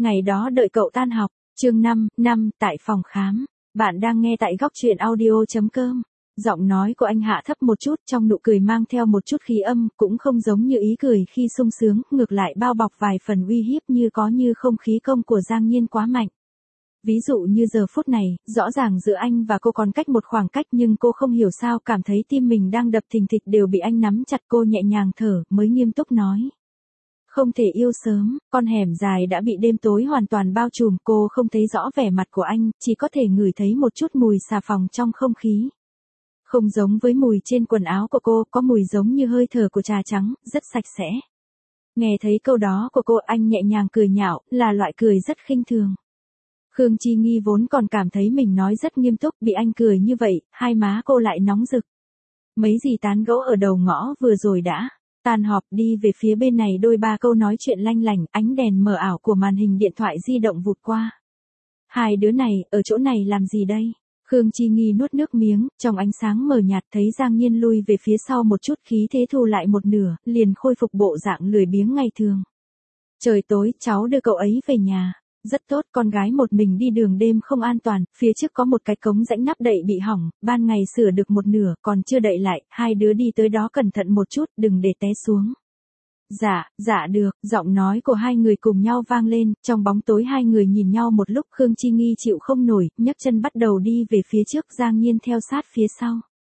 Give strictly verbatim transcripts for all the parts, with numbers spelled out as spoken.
Ngày đó đợi cậu tan học, chương năm, năm, tại phòng khám. Bạn đang nghe tại góc truyện audio.com. Giọng nói của anh hạ thấp một chút, trong nụ cười mang theo một chút khí âm, cũng không giống như ý cười khi sung sướng, ngược lại bao bọc vài phần uy hiếp như có như không. Khí công của Giang Nhiên quá mạnh. Ví dụ như giờ phút này, rõ ràng giữa anh và cô còn cách một khoảng cách, nhưng cô không hiểu sao cảm thấy tim mình đang đập thình thịch đều bị anh nắm chặt. Cô nhẹ nhàng thở, mới nghiêm túc nói. Không thể yêu sớm, con hẻm dài đã bị đêm tối hoàn toàn bao trùm, cô không thấy rõ vẻ mặt của anh, chỉ có thể ngửi thấy một chút mùi xà phòng trong không khí. Không giống với mùi trên quần áo của cô, có mùi giống như hơi thở của trà trắng, rất sạch sẽ. Nghe thấy câu đó của cô, anh nhẹ nhàng cười nhạo, là loại cười rất khinh thường. Khương Chi Nghi vốn còn cảm thấy mình nói rất nghiêm túc, bị anh cười như vậy, hai má cô lại nóng rực. Mấy gì tán gẫu ở đầu ngõ vừa rồi đã. Tan họp đi về phía bên này, đôi ba câu nói chuyện lanh lảnh, ánh đèn mờ ảo của màn hình điện thoại di động vụt qua. Hai đứa này, ở chỗ này làm gì đây? Khương Chi Nghi nuốt nước miếng, trong ánh sáng mờ nhạt thấy Giang Nhiên lui về phía sau một chút, khí thế thu lại một nửa, liền khôi phục bộ dạng lười biếng ngày thường. Trời tối, cháu đưa cậu ấy về nhà. Rất tốt, con gái một mình đi đường đêm không an toàn, phía trước có một cái cống rãnh nắp đậy bị hỏng, ban ngày sửa được một nửa, còn chưa đậy lại, hai đứa đi tới đó cẩn thận một chút, đừng để té xuống. Dạ, dạ được, giọng nói của hai người cùng nhau vang lên, trong bóng tối hai người nhìn nhau một lúc. Khương Chi Nghi chịu không nổi, nhấc chân bắt đầu đi về phía trước, Giang Nhiên theo sát phía sau.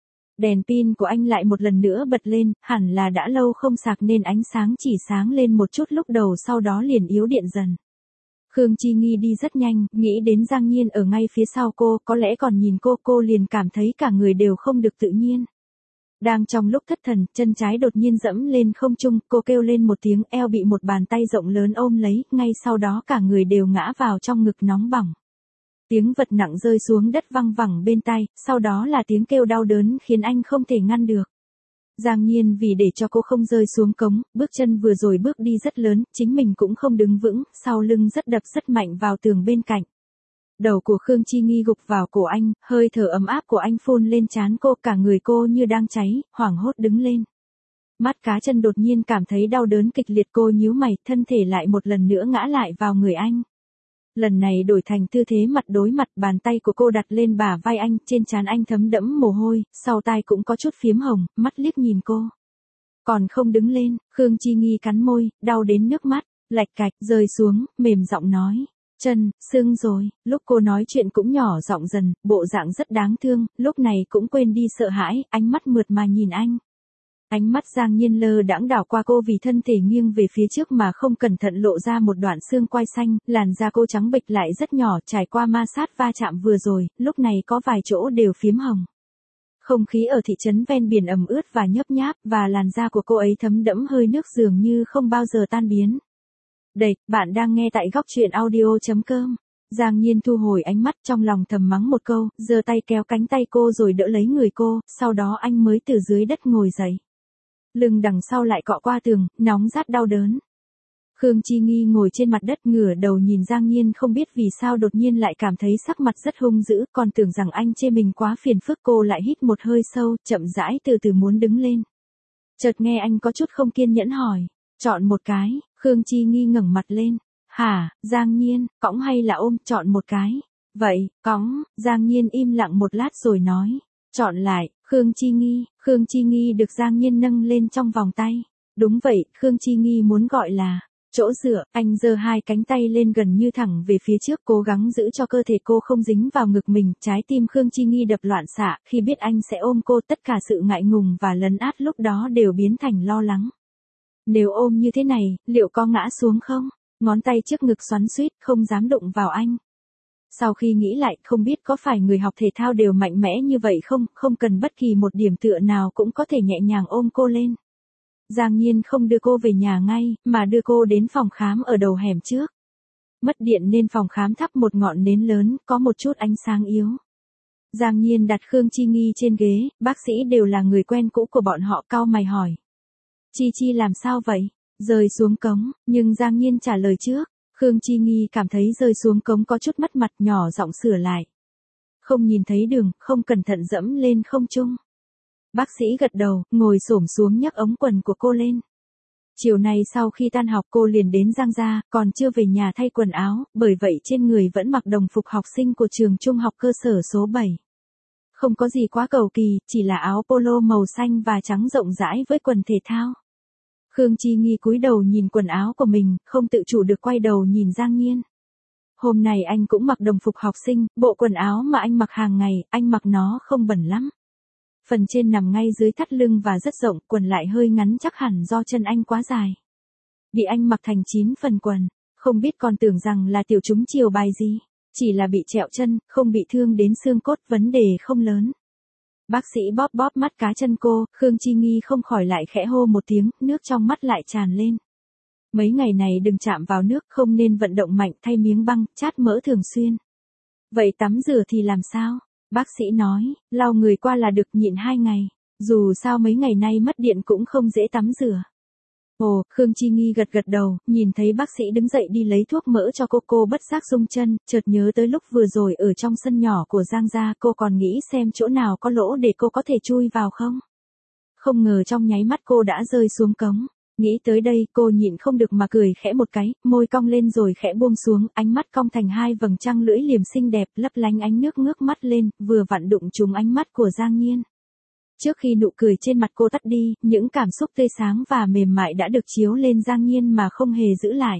Đèn pin của anh lại một lần nữa bật lên, hẳn là đã lâu không sạc nên ánh sáng chỉ sáng lên một chút lúc đầu, sau đó liền yếu điện dần. Khương Chi Nghi đi rất nhanh, nghĩ đến Giang Nhiên ở ngay phía sau cô, có lẽ còn nhìn cô, cô liền cảm thấy cả người đều không được tự nhiên. Đang trong lúc thất thần, chân trái đột nhiên dẫm lên không trung, cô kêu lên một tiếng, eo bị một bàn tay rộng lớn ôm lấy, ngay sau đó cả người đều ngã vào trong ngực nóng bỏng. Tiếng vật nặng rơi xuống đất văng vẳng bên tai, sau đó là tiếng kêu đau đớn khiến anh không thể ngăn được. Giang Nhiên vì để cho cô không rơi xuống cống, bước chân vừa rồi bước đi rất lớn, chính mình cũng không đứng vững, sau lưng rất đập rất mạnh vào tường bên cạnh. Đầu của Khương Chi Nghi gục vào cổ anh, hơi thở ấm áp của anh phun lên trán cô, cả người cô như đang cháy, hoảng hốt đứng lên. Mắt cá chân đột nhiên cảm thấy đau đớn kịch liệt, cô nhíu mày, thân thể lại một lần nữa ngã lại vào người anh. Lần này đổi thành tư thế mặt đối mặt, bàn tay của cô đặt lên bả vai anh, trên trán anh thấm đẫm mồ hôi, sau tai cũng có chút phiếm hồng, mắt liếc nhìn cô. Còn không đứng lên, Khương Chi Nghi cắn môi, đau đến nước mắt, lạch cạch, rơi xuống, mềm giọng nói. Chân, sưng rồi, lúc cô nói chuyện cũng nhỏ giọng dần, bộ dạng rất đáng thương, lúc này cũng quên đi sợ hãi, ánh mắt mượt mà nhìn anh. Ánh mắt Giang Nhiên lơ đãng đảo qua cô, vì thân thể nghiêng về phía trước mà không cẩn thận lộ ra một đoạn xương quai xanh, làn da cô trắng bệch lại rất nhỏ, trải qua ma sát va chạm vừa rồi, lúc này có vài chỗ đều phiếm hồng. Không khí ở thị trấn ven biển ẩm ướt và nhấp nháp, và làn da của cô ấy thấm đẫm hơi nước dường như không bao giờ tan biến. Đây, bạn đang nghe tại góc truyện audio.com. Giang Nhiên thu hồi ánh mắt, trong lòng thầm mắng một câu, giơ tay kéo cánh tay cô rồi đỡ lấy người cô, sau đó anh mới từ dưới đất ngồi dậy. Lưng đằng sau lại cọ qua tường, nóng rát đau đớn. Khương Chi Nghi ngồi trên mặt đất ngửa đầu nhìn Giang Nhiên, không biết vì sao đột nhiên lại cảm thấy sắc mặt rất hung dữ, còn tưởng rằng anh chê mình quá phiền phức. Cô lại hít một hơi sâu, chậm rãi từ từ muốn đứng lên. Chợt nghe anh có chút không kiên nhẫn hỏi, chọn một cái. Khương Chi Nghi ngẩng mặt lên. Hả, Giang Nhiên, cõng hay là ôm, chọn một cái. Vậy, cõng. Giang Nhiên im lặng một lát rồi nói. Chọn lại, Khương Chi Nghi. Khương Chi Nghi được Giang Nhiên nâng lên trong vòng tay. Đúng vậy, Khương Chi Nghi muốn gọi là chỗ dựa. Anh giơ hai cánh tay lên gần như thẳng về phía trước, cố gắng giữ cho cơ thể cô không dính vào ngực mình. Trái tim Khương Chi Nghi đập loạn xạ, khi biết anh sẽ ôm cô, tất cả sự ngại ngùng và lấn át lúc đó đều biến thành lo lắng. Nếu ôm như thế này, liệu có ngã xuống không? Ngón tay trước ngực xoắn xuýt, không dám đụng vào anh. Sau khi nghĩ lại, không biết có phải người học thể thao đều mạnh mẽ như vậy không, không cần bất kỳ một điểm tựa nào cũng có thể nhẹ nhàng ôm cô lên. Giang Nhiên không đưa cô về nhà ngay, mà đưa cô đến phòng khám ở đầu hẻm trước. Mất điện nên phòng khám thắp một ngọn nến lớn, có một chút ánh sáng yếu. Giang Nhiên đặt Khương Chi Nghi trên ghế, bác sĩ đều là người quen cũ của bọn họ, cau mày hỏi. Chi Chi làm sao vậy? Rơi xuống cống, nhưng Giang Nhiên trả lời trước. Khương Chi Nghi cảm thấy rơi xuống cống có chút mất mặt, nhỏ giọng sửa lại. Không nhìn thấy đường, không cẩn thận dẫm lên không trung. Bác sĩ gật đầu, ngồi xổm xuống nhấc ống quần của cô lên. Chiều nay sau khi tan học cô liền đến Giang gia, còn chưa về nhà thay quần áo, bởi vậy trên người vẫn mặc đồng phục học sinh của trường trung học cơ sở số bảy. Không có gì quá cầu kỳ, chỉ là áo polo màu xanh và trắng rộng rãi với quần thể thao. Khương Chi Nghi cúi đầu nhìn quần áo của mình, không tự chủ được quay đầu nhìn Giang Nhiên. Hôm nay anh cũng mặc đồng phục học sinh, bộ quần áo mà anh mặc hàng ngày, anh mặc nó không bẩn lắm. Phần trên nằm ngay dưới thắt lưng và rất rộng, quần lại hơi ngắn chắc hẳn do chân anh quá dài. Bị anh mặc thành chín phần quần, không biết còn tưởng rằng là tiểu chúng chiều bài gì. Chỉ là bị trẹo chân, không bị thương đến xương cốt, vấn đề không lớn. Bác sĩ bóp bóp mắt cá chân cô, Khương Chi Nghi không khỏi lại khẽ hô một tiếng, nước trong mắt lại tràn lên. Mấy ngày này đừng chạm vào nước, không nên vận động mạnh, thay miếng băng, chát mỡ thường xuyên. Vậy tắm rửa thì làm sao? Bác sĩ nói, lau người qua là được, nhịn hai ngày. Dù sao mấy ngày nay mất điện cũng không dễ tắm rửa. Ồ, Khương Chi Nghi gật gật đầu, nhìn thấy bác sĩ đứng dậy đi lấy thuốc mỡ cho cô, cô bất giác rung chân, chợt nhớ tới lúc vừa rồi ở trong sân nhỏ của Giang gia, cô còn nghĩ xem chỗ nào có lỗ để cô có thể chui vào không. Không ngờ trong nháy mắt cô đã rơi xuống cống. Nghĩ tới đây, cô nhịn không được mà cười khẽ một cái, môi cong lên rồi khẽ buông xuống, ánh mắt cong thành hai vầng trăng lưỡi liềm xinh đẹp, lấp lánh ánh nước ngước mắt lên, vừa vặn đụng trúng ánh mắt của Giang Nhiên. Trước khi nụ cười trên mặt cô tắt đi, những cảm xúc tươi sáng và mềm mại đã được chiếu lên Giang Nhiên mà không hề giữ lại.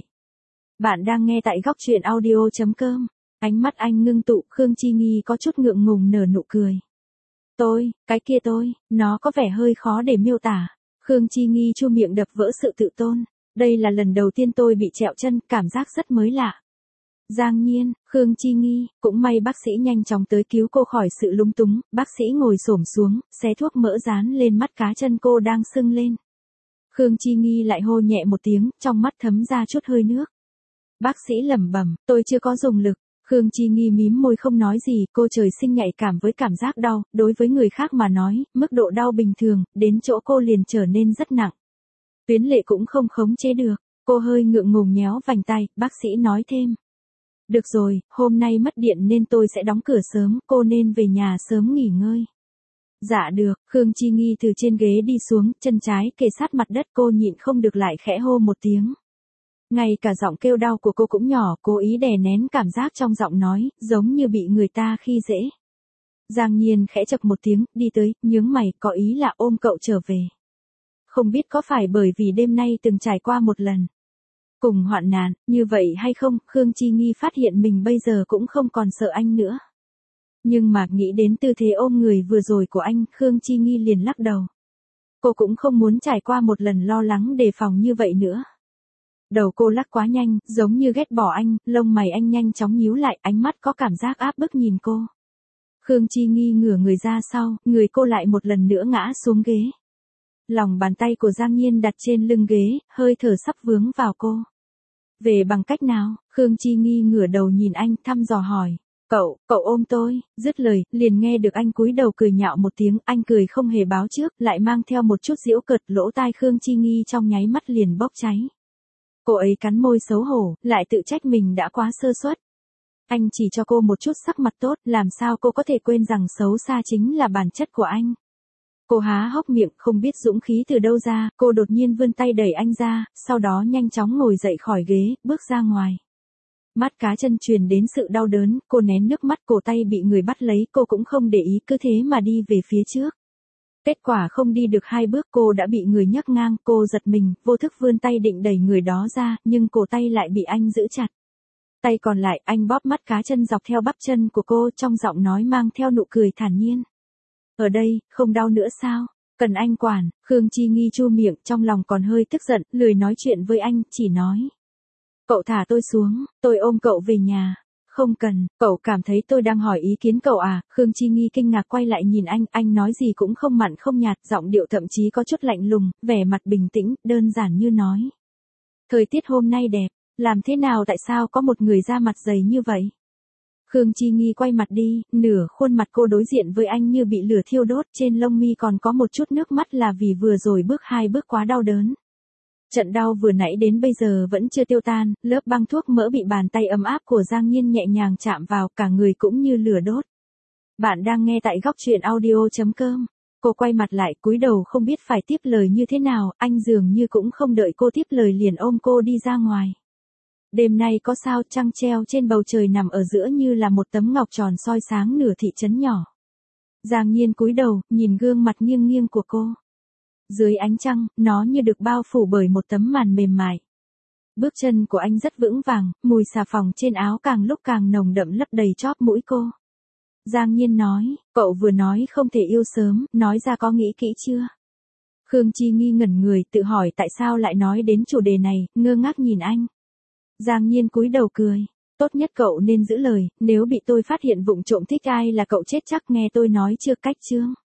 Bạn đang nghe tại góc truyện audio chấm com. Ánh mắt anh ngưng tụ, Khương Chi Nghi có chút ngượng ngùng nở nụ cười. Tôi, cái kia tôi, nó có vẻ hơi khó để miêu tả. Khương Chi Nghi chu miệng đập vỡ sự tự tôn. Đây là lần đầu tiên tôi bị trẹo chân, cảm giác rất mới lạ. Giang Nhiên, Khương Chi Nghi, cũng may bác sĩ nhanh chóng tới cứu cô khỏi sự lúng túng, bác sĩ ngồi xổm xuống, xé thuốc mỡ dán lên mắt cá chân cô đang sưng lên. Khương Chi Nghi lại hô nhẹ một tiếng, trong mắt thấm ra chút hơi nước. Bác sĩ lẩm bẩm, tôi chưa có dùng lực. Khương Chi Nghi mím môi không nói gì, cô trời sinh nhạy cảm với cảm giác đau, đối với người khác mà nói, mức độ đau bình thường, đến chỗ cô liền trở nên rất nặng. Tuyến lệ cũng không khống chế được, cô hơi ngượng ngùng nhéo vành tay, bác sĩ nói thêm. Được rồi, hôm nay mất điện nên tôi sẽ đóng cửa sớm, cô nên về nhà sớm nghỉ ngơi. Dạ được, Khương Chi Nghi từ trên ghế đi xuống, chân trái kề sát mặt đất, cô nhịn không được lại khẽ hô một tiếng. Ngay cả giọng kêu đau của cô cũng nhỏ, cố ý đè nén cảm giác trong giọng nói, giống như bị người ta khi dễ. Giang Nhiên khẽ chập một tiếng, đi tới, nhướng mày, có ý là ôm cậu trở về. Không biết có phải bởi vì đêm nay từng trải qua một lần cùng hoạn nạn, như vậy hay không, Khương Chi Nghi phát hiện mình bây giờ cũng không còn sợ anh nữa. Nhưng mà nghĩ đến tư thế ôm người vừa rồi của anh, Khương Chi Nghi liền lắc đầu. Cô cũng không muốn trải qua một lần lo lắng đề phòng như vậy nữa. Đầu cô lắc quá nhanh, giống như ghét bỏ anh, lông mày anh nhanh chóng nhíu lại, ánh mắt có cảm giác áp bức nhìn cô. Khương Chi Nghi ngửa người ra sau, người cô lại một lần nữa ngã xuống ghế. Lòng bàn tay của Giang Nhiên đặt trên lưng ghế, hơi thở sắp vướng vào cô. Về bằng cách nào? Khương Chi Nghi ngửa đầu nhìn anh, thăm dò hỏi. Cậu, cậu ôm tôi, dứt lời, liền nghe được anh cúi đầu cười nhạo một tiếng, anh cười không hề báo trước, lại mang theo một chút giễu cợt, lỗ tai Khương Chi Nghi trong nháy mắt liền bốc cháy. Cô ấy cắn môi xấu hổ, lại tự trách mình đã quá sơ suất. Anh chỉ cho cô một chút sắc mặt tốt, làm sao cô có thể quên rằng xấu xa chính là bản chất của anh. Cô há hốc miệng, không biết dũng khí từ đâu ra, cô đột nhiên vươn tay đẩy anh ra, sau đó nhanh chóng ngồi dậy khỏi ghế, bước ra ngoài. Mắt cá chân truyền đến sự đau đớn, cô nén nước mắt, cổ tay bị người bắt lấy, cô cũng không để ý, cứ thế mà đi về phía trước. Kết quả không đi được hai bước cô đã bị người nhấc ngang, cô giật mình, vô thức vươn tay định đẩy người đó ra, nhưng cổ tay lại bị anh giữ chặt. Tay còn lại, anh bóp mắt cá chân dọc theo bắp chân của cô, trong giọng nói mang theo nụ cười thản nhiên. Ở đây, không đau nữa sao? Cần anh quản, Khương Chi Nghi chu miệng, trong lòng còn hơi tức giận, lười nói chuyện với anh, chỉ nói. Cậu thả tôi xuống, tôi ôm cậu về nhà. Không cần, cậu cảm thấy tôi đang hỏi ý kiến cậu à? Khương Chi Nghi kinh ngạc quay lại nhìn anh, anh nói gì cũng không mặn không nhạt, giọng điệu thậm chí có chút lạnh lùng, vẻ mặt bình tĩnh, đơn giản như nói. Thời tiết hôm nay đẹp, làm thế nào tại sao có một người da mặt dày như vậy? Khương Chi Nghi quay mặt đi, nửa khuôn mặt cô đối diện với anh như bị lửa thiêu đốt, trên lông mi còn có một chút nước mắt là vì vừa rồi bước hai bước quá đau đớn. Trận đau vừa nãy đến bây giờ vẫn chưa tiêu tan, lớp băng thuốc mỡ bị bàn tay ấm áp của Giang Nhiên nhẹ nhàng chạm vào, cả người cũng như lửa đốt. Bạn đang nghe tại góc truyện audio chấm com. Cô quay mặt lại cúi đầu không biết phải tiếp lời như thế nào, anh dường như cũng không đợi cô tiếp lời liền ôm cô đi ra ngoài. Đêm nay có sao, trăng treo trên bầu trời nằm ở giữa như là một tấm ngọc tròn soi sáng nửa thị trấn nhỏ. Giang Nhiên cúi đầu, nhìn gương mặt nghiêng nghiêng của cô. Dưới ánh trăng, nó như được bao phủ bởi một tấm màn mềm mại. Bước chân của anh rất vững vàng, mùi xà phòng trên áo càng lúc càng nồng đậm lấp đầy chóp mũi cô. Giang Nhiên nói, cậu vừa nói không thể yêu sớm, nói ra có nghĩ kỹ chưa? Khương Chi nghi ngẩn người tự hỏi tại sao lại nói đến chủ đề này, ngơ ngác nhìn anh. Giang Nhiên cúi đầu cười, tốt nhất cậu nên giữ lời, nếu bị tôi phát hiện vụng trộm thích ai là cậu chết chắc, nghe tôi nói chưa, cách chưa?